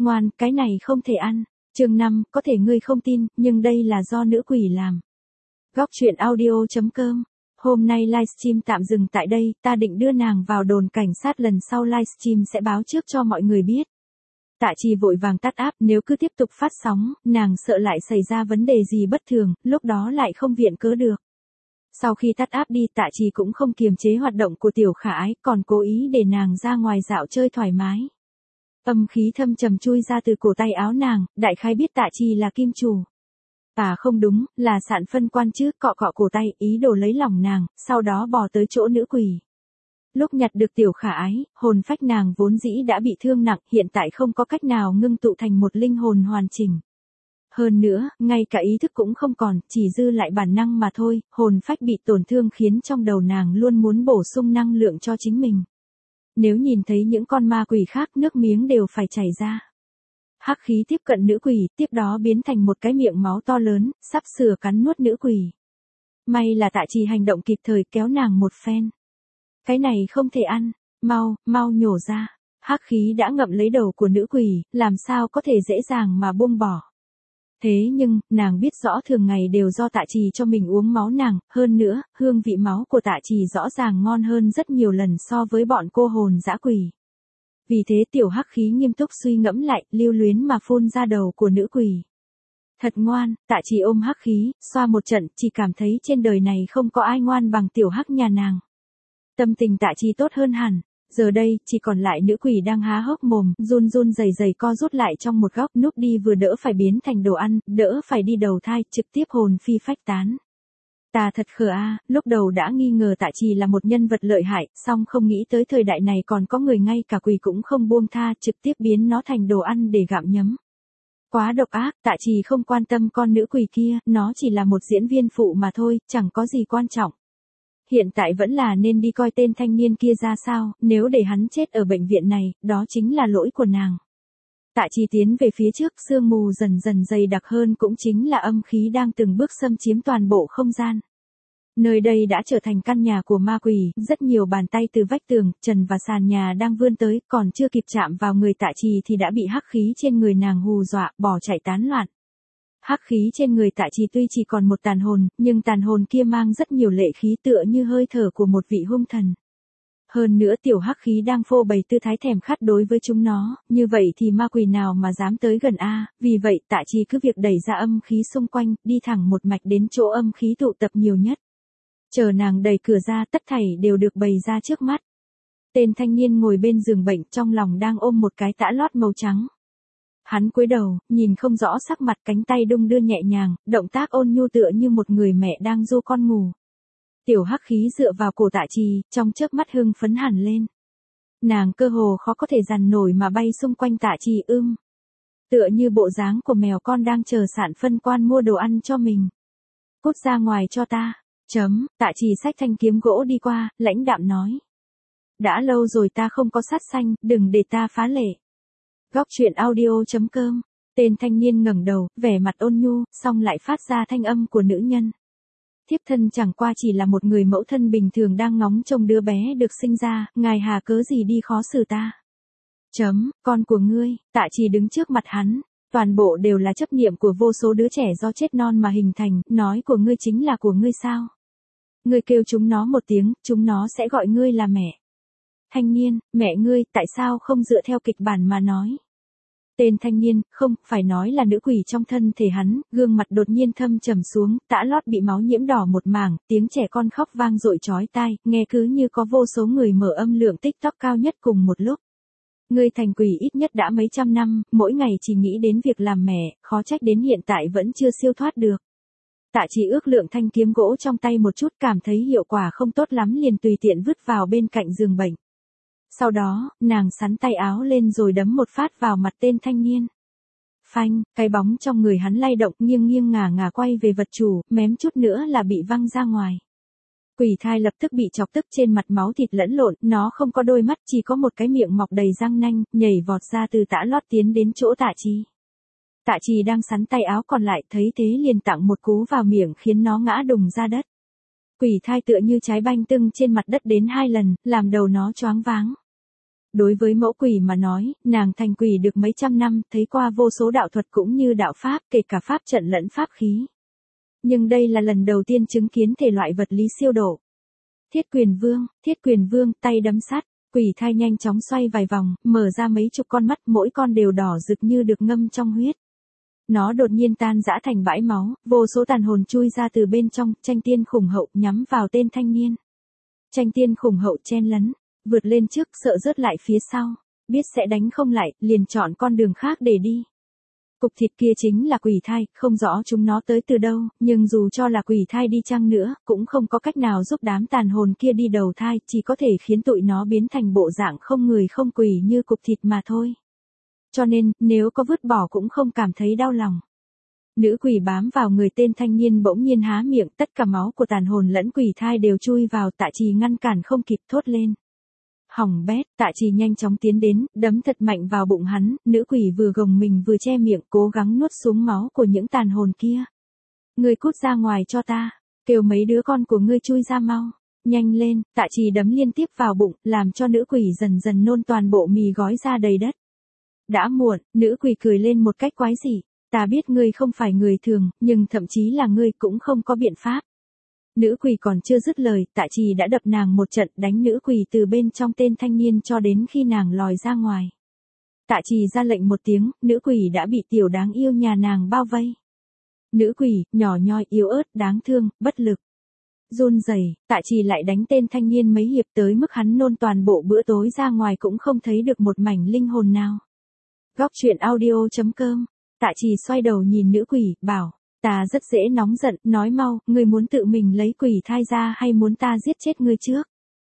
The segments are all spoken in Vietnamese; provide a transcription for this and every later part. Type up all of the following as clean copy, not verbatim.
ngoan, cái này không thể ăn. Chương 5, có thể ngươi không tin, nhưng đây là do nữ quỷ làm. Góc truyện audio.com. Hôm nay livestream tạm dừng tại đây, ta định đưa nàng vào đồn cảnh sát, lần sau livestream sẽ báo trước cho mọi người biết. Tạ Trì vội vàng tắt app, nếu cứ tiếp tục phát sóng, nàng sợ lại xảy ra vấn đề gì bất thường, lúc đó lại không viện cớ được. Sau khi tắt app đi, Tạ Trì cũng không kiềm chế hoạt động của Tiểu Khả Ái, còn cố ý để nàng ra ngoài dạo chơi thoải mái. Âm khí thâm trầm chui ra từ cổ tay áo nàng, đại khái biết Tạ Trì là kim chủ. Không đúng, là Sạn Phân Quan chứ, cọ cọ cổ tay, ý đồ lấy lòng nàng, sau đó bò tới chỗ nữ quỷ. Lúc nhặt được Tiểu Khả Ái, hồn phách nàng vốn dĩ đã bị thương nặng, hiện tại không có cách nào ngưng tụ thành một linh hồn hoàn chỉnh. Hơn nữa, ngay cả ý thức cũng không còn, chỉ dư lại bản năng mà thôi, hồn phách bị tổn thương khiến trong đầu nàng luôn muốn bổ sung năng lượng cho chính mình. Nếu nhìn thấy những con ma quỷ khác, nước miếng đều phải chảy ra. Hắc khí tiếp cận nữ quỷ, tiếp đó biến thành một cái miệng máu to lớn, sắp sửa cắn nuốt nữ quỷ. May là Tạ Trì hành động kịp thời, kéo nàng một phen. Cái này không thể ăn, mau nhổ ra. Hắc khí đã ngậm lấy đầu của nữ quỷ, làm sao có thể dễ dàng mà buông bỏ. Thế nhưng, nàng biết rõ thường ngày đều do Tạ Trì cho mình uống máu nàng, hơn nữa, hương vị máu của Tạ Trì rõ ràng ngon hơn rất nhiều lần so với bọn cô hồn dã quỷ. Vì thế tiểu hắc khí nghiêm túc suy ngẫm lại, lưu luyến mà phun ra đầu của nữ quỷ. Thật ngoan, Tạ Trì ôm hắc khí, xoa một trận, chỉ cảm thấy trên đời này không có ai ngoan bằng tiểu hắc nhà nàng. Tâm tình Tạ Trì tốt hơn hẳn. Giờ đây, chỉ còn lại nữ quỷ đang há hốc mồm, run rẩy co rút lại trong một góc, núp đi vừa đỡ phải biến thành đồ ăn, đỡ phải đi đầu thai, trực tiếp hồn phi phách tán. Ta thật khờ lúc đầu đã nghi ngờ Tạ Trì là một nhân vật lợi hại, song không nghĩ tới thời đại này còn có người ngay cả quỷ cũng không buông tha, trực tiếp biến nó thành đồ ăn để gặm nhấm. Quá độc ác, Tạ Trì không quan tâm con nữ quỷ kia, nó chỉ là một diễn viên phụ mà thôi, chẳng có gì quan trọng. Hiện tại vẫn là nên đi coi tên thanh niên kia ra sao, nếu để hắn chết ở bệnh viện này, đó chính là lỗi của nàng. Tạ Trì tiến về phía trước, sương mù dần dần dày đặc hơn, cũng chính là âm khí đang từng bước xâm chiếm toàn bộ không gian. Nơi đây đã trở thành căn nhà của ma quỷ, rất nhiều bàn tay từ vách tường, trần và sàn nhà đang vươn tới, còn chưa kịp chạm vào người Tạ Trì thì đã bị hắc khí trên người nàng hù dọa, bỏ chạy tán loạn. Hắc khí trên người Tạ Trì tuy chỉ còn một tàn hồn, nhưng tàn hồn kia mang rất nhiều lệ khí, tựa như hơi thở của một vị hung thần. Hơn nữa tiểu hắc khí đang phô bày tư thái thèm khát đối với chúng nó, như vậy thì ma quỷ nào mà dám tới gần vì vậy Tạ Trì cứ việc đẩy ra âm khí xung quanh, đi thẳng một mạch đến chỗ âm khí tụ tập nhiều nhất. Chờ nàng đẩy cửa ra, tất thảy đều được bày ra trước mắt. Tên thanh niên ngồi bên giường bệnh, trong lòng đang ôm một cái tã lót màu trắng. Hắn cúi đầu, nhìn không rõ sắc mặt, cánh tay đung đưa nhẹ nhàng, động tác ôn nhu tựa như một người mẹ đang dỗ con ngủ. Tiểu hắc khí dựa vào cổ Tạ Trì, trong chớp mắt hưng phấn hẳn lên. Nàng cơ hồ khó có thể dằn nổi mà bay xung quanh Tạ Trì tựa như bộ dáng của mèo con đang chờ Sạn Phân Quan mua đồ ăn cho mình. Cút ra ngoài cho ta. Tạ Trì xách thanh kiếm gỗ đi qua, lãnh đạm nói. Đã lâu rồi ta không có sát sanh, đừng để ta phá lệ. Góc truyện audio.com. Tên thanh niên ngẩng đầu, vẻ mặt ôn nhu, song lại phát ra thanh âm của nữ nhân. Thiếp thân chẳng qua chỉ là một người mẫu thân bình thường đang ngóng trông đứa bé được sinh ra, ngài hà cớ gì đi khó xử ta. Con của ngươi. Tạ Trì đứng trước mặt hắn, toàn bộ đều là chấp niệm của vô số đứa trẻ do chết non mà hình thành, nói của ngươi chính là của ngươi sao? Ngươi kêu chúng nó một tiếng, chúng nó sẽ gọi ngươi là mẹ. Thanh niên, mẹ ngươi, tại sao không dựa theo kịch bản mà nói? Tên thanh niên, không, phải nói là nữ quỷ trong thân thể hắn, gương mặt đột nhiên thâm trầm xuống, tã lót bị máu nhiễm đỏ một mảng, tiếng trẻ con khóc vang dội chói tai, nghe cứ như có vô số người mở âm lượng TikTok cao nhất cùng một lúc. Ngươi thành quỷ ít nhất đã mấy trăm năm, mỗi ngày chỉ nghĩ đến việc làm mẹ, khó trách đến hiện tại vẫn chưa siêu thoát được. Tạ Trì ước lượng thanh kiếm gỗ trong tay một chút, cảm thấy hiệu quả không tốt lắm liền tùy tiện vứt vào bên cạnh giường bệnh. Sau đó, nàng xắn tay áo lên rồi đấm một phát vào mặt tên thanh niên. Phanh, cái bóng trong người hắn lay động, nghiêng nghiêng ngả ngả quay về vật chủ, mém chút nữa là bị văng ra ngoài. Quỷ thai lập tức bị chọc tức, trên mặt máu thịt lẫn lộn, nó không có đôi mắt, chỉ có một cái miệng mọc đầy răng nanh, nhảy vọt ra từ tã lót tiến đến chỗ Tạ Trì. Tạ Trì đang xắn tay áo còn lại, thấy thế liền tặng một cú vào miệng khiến nó ngã đùng ra đất. Quỷ thai tựa như trái banh tưng trên mặt đất đến 2 lần, làm đầu nó choáng váng. Đối với mẫu quỷ mà nói, nàng thành quỷ được mấy trăm năm, thấy qua vô số đạo thuật cũng như đạo pháp, kể cả pháp trận lẫn pháp khí. Nhưng đây là lần đầu tiên chứng kiến thể loại vật lý siêu độ. Thiết quyền vương, tay đấm sắt, quỷ thai nhanh chóng xoay vài vòng, mở ra mấy chục con mắt, mỗi con đều đỏ rực như được ngâm trong huyết. Nó đột nhiên tan rã thành bãi máu, vô số tàn hồn chui ra từ bên trong, tranh tiên khủng hậu nhắm vào tên thanh niên. Tranh tiên khủng hậu chen lấn, vượt lên trước, sợ rớt lại phía sau, biết sẽ đánh không lại, liền chọn con đường khác để đi. Cục thịt kia chính là quỷ thai, không rõ chúng nó tới từ đâu, nhưng dù cho là quỷ thai đi chăng nữa, cũng không có cách nào giúp đám tàn hồn kia đi đầu thai, chỉ có thể khiến tụi nó biến thành bộ dạng không người không quỷ như cục thịt mà thôi. Cho nên, nếu có vứt bỏ cũng không cảm thấy đau lòng. Nữ quỷ bám vào người tên thanh niên bỗng nhiên há miệng, tất cả máu của tàn hồn lẫn quỷ thai đều chui vào, Tạ Trì ngăn cản không kịp, thốt lên. Hỏng bét, Tạ Trì nhanh chóng tiến đến, đấm thật mạnh vào bụng hắn, nữ quỷ vừa gồng mình vừa che miệng, cố gắng nuốt xuống máu của những tàn hồn kia. Ngươi cút ra ngoài cho ta, kêu mấy đứa con của ngươi chui ra mau. Nhanh lên, Tạ Trì đấm liên tiếp vào bụng, làm cho nữ quỷ dần dần nôn toàn bộ mì gói ra đầy đất. Đã muộn, nữ quỷ cười lên một cách quái dị. Ta biết ngươi không phải người thường, nhưng thậm chí là ngươi cũng không có biện pháp. Nữ quỷ còn chưa dứt lời, Tạ Trì đã đập nàng một trận, đánh nữ quỷ từ bên trong tên thanh niên cho đến khi nàng lòi ra ngoài. Tạ Trì ra lệnh một tiếng, nữ quỷ đã bị tiểu đáng yêu nhà nàng bao vây. Nữ quỷ, nhỏ nhoi, yếu ớt, đáng thương, bất lực. Run rẩy, Tạ Trì lại đánh tên thanh niên mấy hiệp tới mức hắn nôn toàn bộ bữa tối ra ngoài cũng không thấy được một mảnh linh hồn nào. Góc truyện audio.com. Tạ Trì xoay đầu nhìn nữ quỷ, bảo, ta rất dễ nóng giận, nói mau, ngươi muốn tự mình lấy quỷ thai ra hay muốn ta giết chết ngươi trước?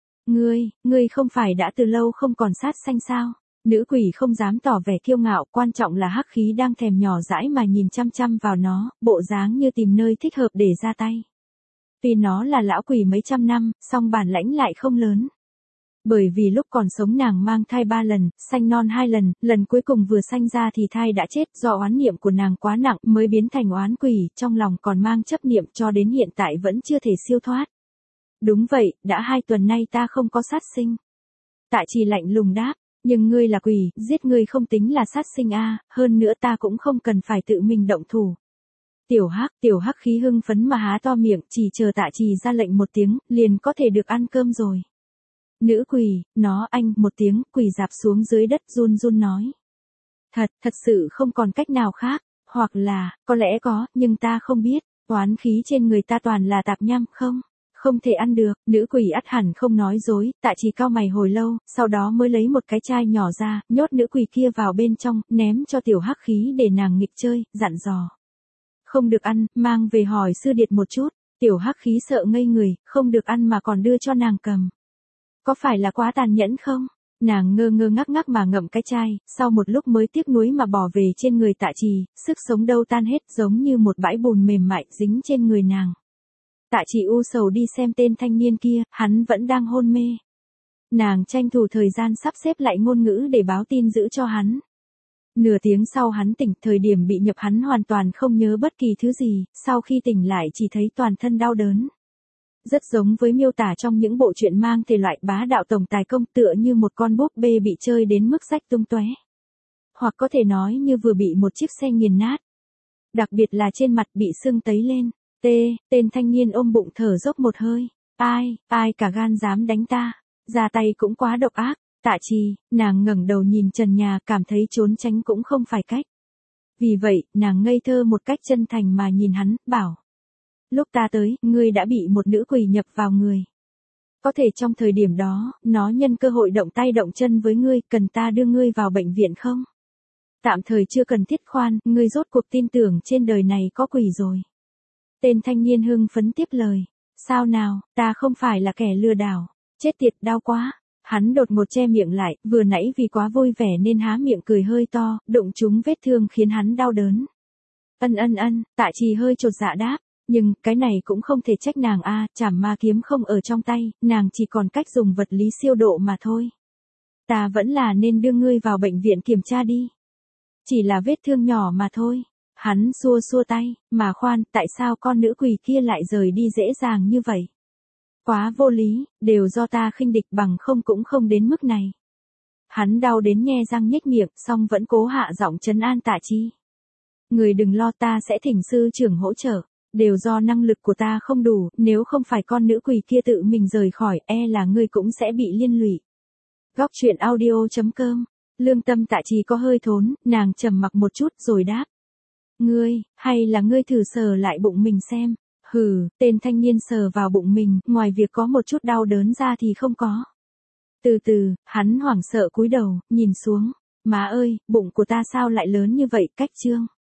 Ngươi không phải đã từ lâu không còn sát sanh sao? Nữ quỷ không dám tỏ vẻ kiêu ngạo, quan trọng là hắc khí đang thèm nhỏ dãi mà nhìn chăm chăm vào nó, bộ dáng như tìm nơi thích hợp để ra tay. Tuy nó là lão quỷ mấy trăm năm, song bản lãnh lại không lớn. Bởi vì lúc còn sống nàng mang thai 3 lần, sanh non 2 lần, lần cuối cùng vừa sanh ra thì thai đã chết, do oán niệm của nàng quá nặng mới biến thành oán quỷ, trong lòng còn mang chấp niệm cho đến hiện tại vẫn chưa thể siêu thoát. Đúng vậy, đã 2 tuần nay ta không có sát sinh. Tạ Trì lạnh lùng đáp, nhưng ngươi là quỷ, giết ngươi không tính là sát sinh a, hơn nữa ta cũng không cần phải tự mình động thủ. Tiểu hắc khí hưng phấn mà há to miệng, chỉ chờ Tạ Trì ra lệnh một tiếng, liền có thể được ăn cơm rồi. Nữ quỷ, anh, một tiếng, quỳ rạp xuống dưới đất run run nói. Thật sự không còn cách nào khác, hoặc là, có lẽ có, nhưng ta không biết, oán khí trên người ta toàn là tạp nham, không thể ăn được, nữ quỷ ắt hẳn không nói dối, Tạ Trì cau mày hồi lâu, sau đó mới lấy một cái chai nhỏ ra, nhốt nữ quỷ kia vào bên trong, ném cho tiểu hắc khí để nàng nghịch chơi, dặn dò. Không được ăn, mang về hỏi sư điệt một chút, tiểu hắc khí sợ ngây người, không được ăn mà còn đưa cho nàng cầm. Có phải là quá tàn nhẫn không? Nàng ngơ ngơ ngác ngác mà ngậm cái chai, sau một lúc mới tiếc nuối mà bỏ về trên người Tạ Trì, sức sống đâu tan hết giống như một bãi bùn mềm mại dính trên người nàng. Tạ Trì u sầu đi xem tên thanh niên kia, hắn vẫn đang hôn mê. Nàng tranh thủ thời gian sắp xếp lại ngôn ngữ để báo tin giữ cho hắn. Nửa tiếng sau hắn tỉnh, thời điểm bị nhập hắn hoàn toàn không nhớ bất kỳ thứ gì, sau khi tỉnh lại chỉ thấy toàn thân đau đớn. Rất giống với miêu tả trong những bộ truyện mang thể loại bá đạo tổng tài công, tựa như một con búp bê bị chơi đến mức rách tung tóe. Hoặc có thể nói như vừa bị một chiếc xe nghiền nát. Đặc biệt là trên mặt bị sưng tấy lên. Tên thanh niên ôm bụng thở dốc một hơi. Ai cả gan dám đánh ta. Ra tay cũng quá độc ác. Tạ Trì, nàng ngẩng đầu nhìn trần nhà, cảm thấy trốn tránh cũng không phải cách. Vì vậy, nàng ngây thơ một cách chân thành mà nhìn hắn, bảo. Lúc ta tới, ngươi đã bị một nữ quỷ nhập vào người. Có thể trong thời điểm đó, nó nhân cơ hội động tay động chân với ngươi, cần ta đưa ngươi vào bệnh viện không? Tạm thời chưa cần thiết khoan, ngươi rốt cuộc tin tưởng trên đời này có quỷ rồi. Tên thanh niên hưng phấn tiếp lời. Sao nào, ta không phải là kẻ lừa đảo. Chết tiệt, đau quá. Hắn đột ngột che miệng lại, vừa nãy vì quá vui vẻ nên há miệng cười hơi to, đụng trúng vết thương khiến hắn đau đớn. Ân, Tạ Trì hơi chột dạ đáp. Nhưng, cái này cũng không thể trách nàng a, chảm ma kiếm không ở trong tay, nàng chỉ còn cách dùng vật lý siêu độ mà thôi. Ta vẫn là nên đưa ngươi vào bệnh viện kiểm tra đi. Chỉ là vết thương nhỏ mà thôi. Hắn xua tay, mà khoan, tại sao con nữ quỷ kia lại rời đi dễ dàng như vậy? Quá vô lý, đều do ta khinh địch, bằng không cũng không đến mức này. Hắn đau đến nhe răng nhếch miệng, song vẫn cố hạ giọng trấn an Tạ Chi. Người đừng lo, ta sẽ thỉnh sư trưởng hỗ trợ. Đều do năng lực của ta không đủ, nếu không phải con nữ quỷ kia tự mình rời khỏi, e là ngươi cũng sẽ bị liên lụy. Góc truyện audio.com. Lương tâm Tạ Chi có hơi thốn, nàng trầm mặc một chút rồi đáp. Ngươi, hay là ngươi thử sờ lại bụng mình xem. Hừ, tên thanh niên sờ vào bụng mình, ngoài việc có một chút đau đớn ra thì không có. Từ từ, hắn hoảng sợ cúi đầu, nhìn xuống. Má ơi, bụng của ta sao lại lớn như vậy, cách trương.